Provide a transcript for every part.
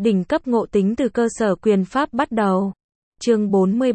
Đỉnh cấp ngộ tính từ cơ sở quyền pháp bắt đầu. Chương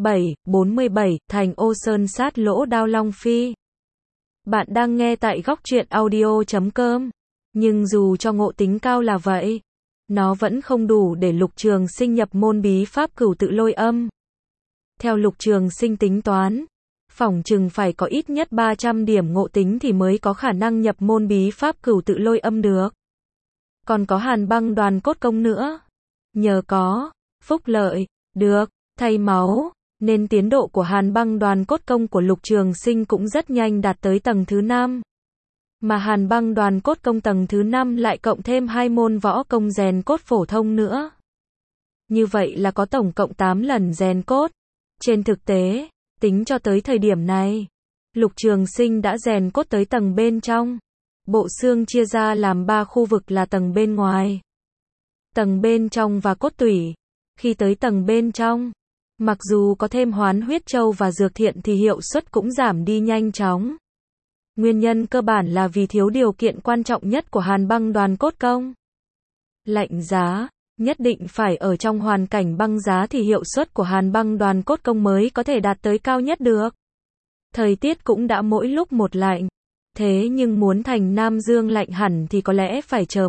47, Thành Ô Sơn sát lỗ đao Long Phi. Bạn đang nghe tại góc truyện audio.com. Nhưng dù cho ngộ tính cao là vậy, nó vẫn không đủ để Lục Trường Sinh nhập môn bí pháp Cửu Tự Lôi Âm. Theo Lục Trường Sinh tính toán, phỏng chừng phải có ít nhất 300 điểm ngộ tính thì mới có khả năng nhập môn bí pháp Cửu Tự Lôi Âm được. Còn có Hàn Băng Đoàn Cốt Công nữa. Nhờ có phúc lợi được thay máu, nên tiến độ của Hàn Băng Đoàn Cốt Công của Lục Trường Sinh cũng rất nhanh đạt tới tầng thứ 5. Mà Hàn Băng Đoàn Cốt Công tầng thứ 5 lại cộng thêm 2 môn võ công rèn cốt phổ thông nữa. Như vậy là có tổng cộng 8 lần rèn cốt. Trên thực tế, tính cho tới thời điểm này, Lục Trường Sinh đã rèn cốt tới tầng bên trong. Bộ xương chia ra làm 3 khu vực là tầng bên ngoài, tầng bên trong và cốt tủy. Khi tới tầng bên trong, mặc dù có thêm Hoán Huyết Châu và Dược Thiện thì hiệu suất cũng giảm đi nhanh chóng. Nguyên nhân cơ bản là vì thiếu điều kiện quan trọng nhất của Hàn Băng Đoàn Cốt Công. Lạnh giá, nhất định phải ở trong hoàn cảnh băng giá thì hiệu suất của Hàn Băng Đoàn Cốt Công mới có thể đạt tới cao nhất được. Thời tiết cũng đã mỗi lúc một lạnh. Thế nhưng muốn thành Nam Dương lạnh hẳn thì có lẽ phải chờ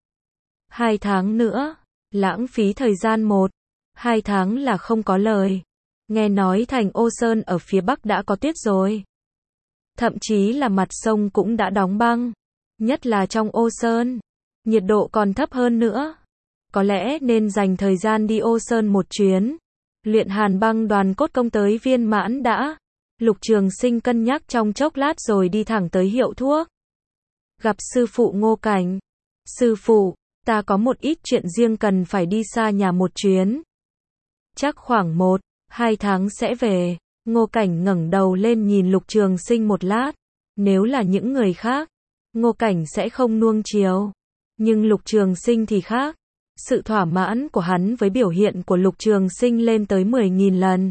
1-2 tháng nữa. Lãng phí thời gian 1-2 tháng là không có lời. Nghe nói thành Ô Sơn ở phía Bắc đã có tuyết rồi. Thậm chí là mặt sông cũng đã đóng băng. Nhất là trong Ô Sơn, nhiệt độ còn thấp hơn nữa. Có lẽ nên dành thời gian đi Ô Sơn một chuyến. Luyện Hàn Băng Đoàn Cốt Công tới viên mãn đã. Lục Trường Sinh cân nhắc trong chốc lát rồi đi thẳng tới hiệu thuốc. Gặp sư phụ Ngô Cảnh. Sư phụ, ta có một ít chuyện riêng cần phải đi xa nhà một chuyến. Chắc khoảng 1-2 tháng sẽ về. Ngô Cảnh ngẩng đầu lên nhìn Lục Trường Sinh một lát. Nếu là những người khác, Ngô Cảnh sẽ không nuông chiều. Nhưng Lục Trường Sinh thì khác. Sự thỏa mãn của hắn với biểu hiện của Lục Trường Sinh lên tới 10.000 lần.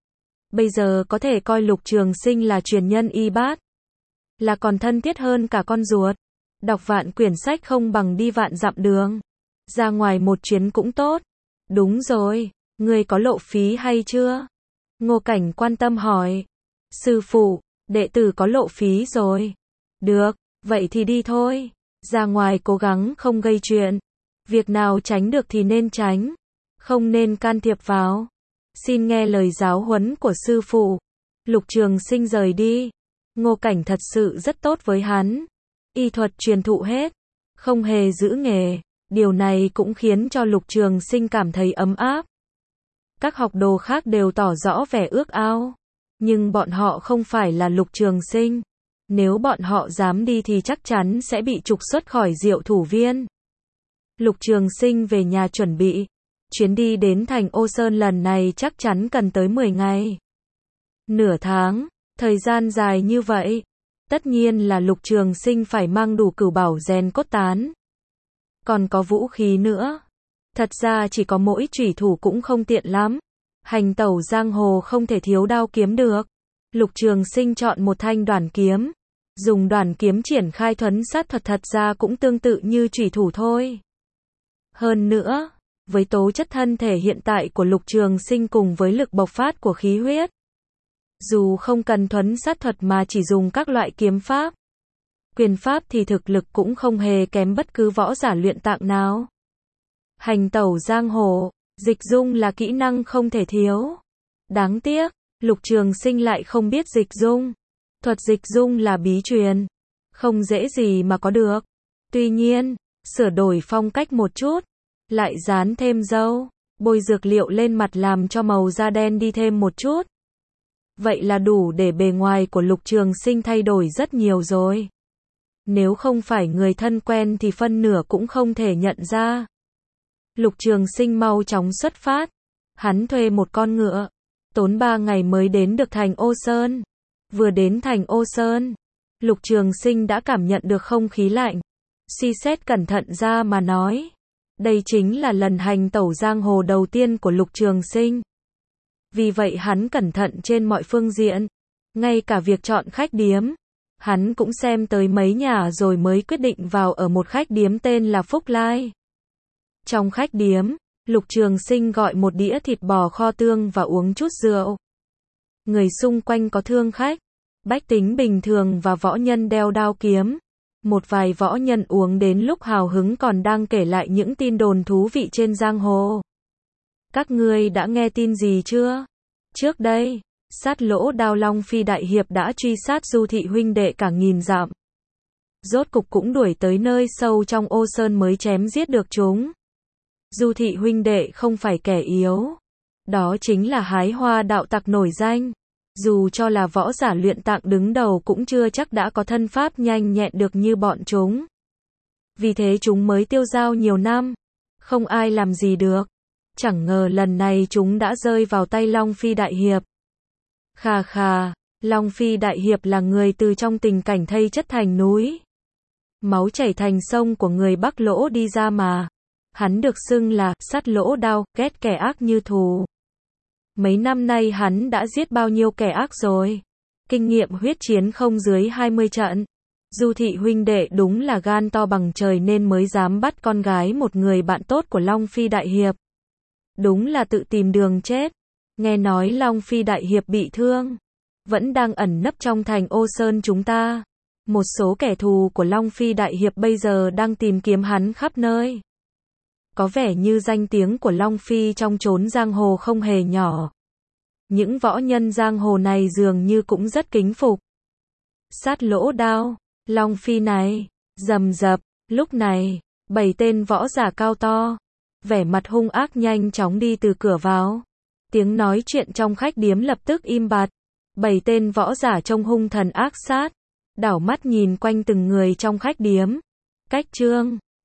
Bây giờ có thể coi Lục Trường Sinh là truyền nhân y bát. Là còn thân thiết hơn cả con ruột. Đọc vạn quyển sách không bằng đi vạn dặm đường. Ra ngoài một chuyến cũng tốt. Đúng rồi, ngươi có lộ phí hay chưa? Ngô Cảnh quan tâm hỏi. Sư phụ, đệ tử có lộ phí rồi. Được, vậy thì đi thôi. Ra ngoài cố gắng không gây chuyện. Việc nào tránh được thì nên tránh. Không nên can thiệp vào. Xin nghe lời giáo huấn của sư phụ. Lục Trường Sinh rời đi. Ngô Cảnh thật sự rất tốt với hắn. Y thuật truyền thụ hết. Không hề giữ nghề. Điều này cũng khiến cho Lục Trường Sinh cảm thấy ấm áp. Các học đồ khác đều tỏ rõ vẻ ước ao. Nhưng bọn họ không phải là Lục Trường Sinh. Nếu bọn họ dám đi thì chắc chắn sẽ bị trục xuất khỏi Diệu Thủ Viên. Lục Trường Sinh về nhà chuẩn bị. Chuyến đi đến thành Ô Sơn lần này chắc chắn cần tới 10 ngày. Nửa tháng, thời gian dài như vậy. Tất nhiên là Lục Trường Sinh phải mang đủ cửu bảo rèn cốt tán. Còn có vũ khí nữa. Thật ra chỉ có mỗi chủy thủ cũng không tiện lắm. Hành tẩu giang hồ không thể thiếu đao kiếm được. Lục Trường Sinh chọn một thanh đoản kiếm. Dùng đoản kiếm triển khai thuấn sát thuật thật ra cũng tương tự như chủy thủ thôi. Hơn nữa, với tố chất thân thể hiện tại của Lục Trường Sinh cùng với lực bộc phát của khí huyết, dù không cần thuấn sát thuật mà chỉ dùng các loại kiếm pháp, quyền pháp thì thực lực cũng không hề kém bất cứ võ giả luyện tạng nào. Hành tẩu giang hồ, dịch dung là kỹ năng không thể thiếu. Đáng tiếc, Lục Trường Sinh lại không biết dịch dung. Thuật dịch dung là bí truyền, không dễ gì mà có được. Tuy nhiên, sửa đổi phong cách một chút, lại dán thêm râu, bôi dược liệu lên mặt làm cho màu da đen đi thêm một chút. Vậy là đủ để bề ngoài của Lục Trường Sinh thay đổi rất nhiều rồi. Nếu không phải người thân quen thì phân nửa cũng không thể nhận ra. Lục Trường Sinh mau chóng xuất phát. Hắn thuê một con ngựa, tốn 3 ngày mới đến được thành Ô Sơn. Vừa đến thành Ô Sơn, Lục Trường Sinh đã cảm nhận được không khí lạnh. Suy xét cẩn thận ra mà nói, đây chính là lần hành tẩu giang hồ đầu tiên của Lục Trường Sinh. Vì vậy hắn cẩn thận trên mọi phương diện. Ngay cả việc chọn khách điếm, hắn cũng xem tới mấy nhà rồi mới quyết định vào ở một khách điếm tên là Phúc Lai. Trong khách điếm, Lục Trường Sinh gọi một đĩa thịt bò kho tương và uống chút rượu. Người xung quanh có thương khách, bách tính bình thường và võ nhân đeo đao kiếm. Một vài võ nhân uống đến lúc hào hứng còn đang kể lại những tin đồn thú vị trên giang hồ. Các ngươi đã nghe tin gì chưa? Trước đây, sát lỗ đao Long Phi đại hiệp đã truy sát Du thị huynh đệ cả nghìn dặm. Rốt cục cũng đuổi tới nơi sâu trong Ô Sơn mới chém giết được chúng. Du thị huynh đệ không phải kẻ yếu. Đó chính là hái hoa đạo tặc nổi danh. Dù cho là võ giả luyện tạng đứng đầu cũng chưa chắc đã có thân pháp nhanh nhẹn được như bọn chúng. Vì thế chúng mới tiêu dao nhiều năm. Không ai làm gì được. Chẳng ngờ lần này chúng đã rơi vào tay Long Phi đại hiệp. Khà khà, Long Phi đại hiệp là người từ trong tình cảnh thây chất thành núi. Máu chảy thành sông của người Bắc Lỗ đi ra mà. Hắn được xưng là sắt lỗ đao, ghét kẻ ác như thù. Mấy năm nay hắn đã giết bao nhiêu kẻ ác rồi. Kinh nghiệm huyết chiến không dưới 20 trận. Du thị huynh đệ đúng là gan to bằng trời nên mới dám bắt con gái một người bạn tốt của Long Phi đại hiệp. Đúng là tự tìm đường chết. Nghe nói Long Phi đại hiệp bị thương, vẫn đang ẩn nấp trong thành Ô Sơn chúng ta. Một số kẻ thù của Long Phi đại hiệp bây giờ đang tìm kiếm hắn khắp nơi. Có vẻ như danh tiếng của Long Phi trong chốn giang hồ không hề nhỏ. Những võ nhân giang hồ này dường như cũng rất kính phục. Sát lỗ đao, Long Phi này, rầm rập, lúc này, 7 tên võ giả cao to, vẻ mặt hung ác nhanh chóng đi từ cửa vào. Tiếng nói chuyện trong khách điếm lập tức im bặt. 7 tên võ giả trông hung thần ác sát, đảo mắt nhìn quanh từng người trong khách điếm. Cách Trương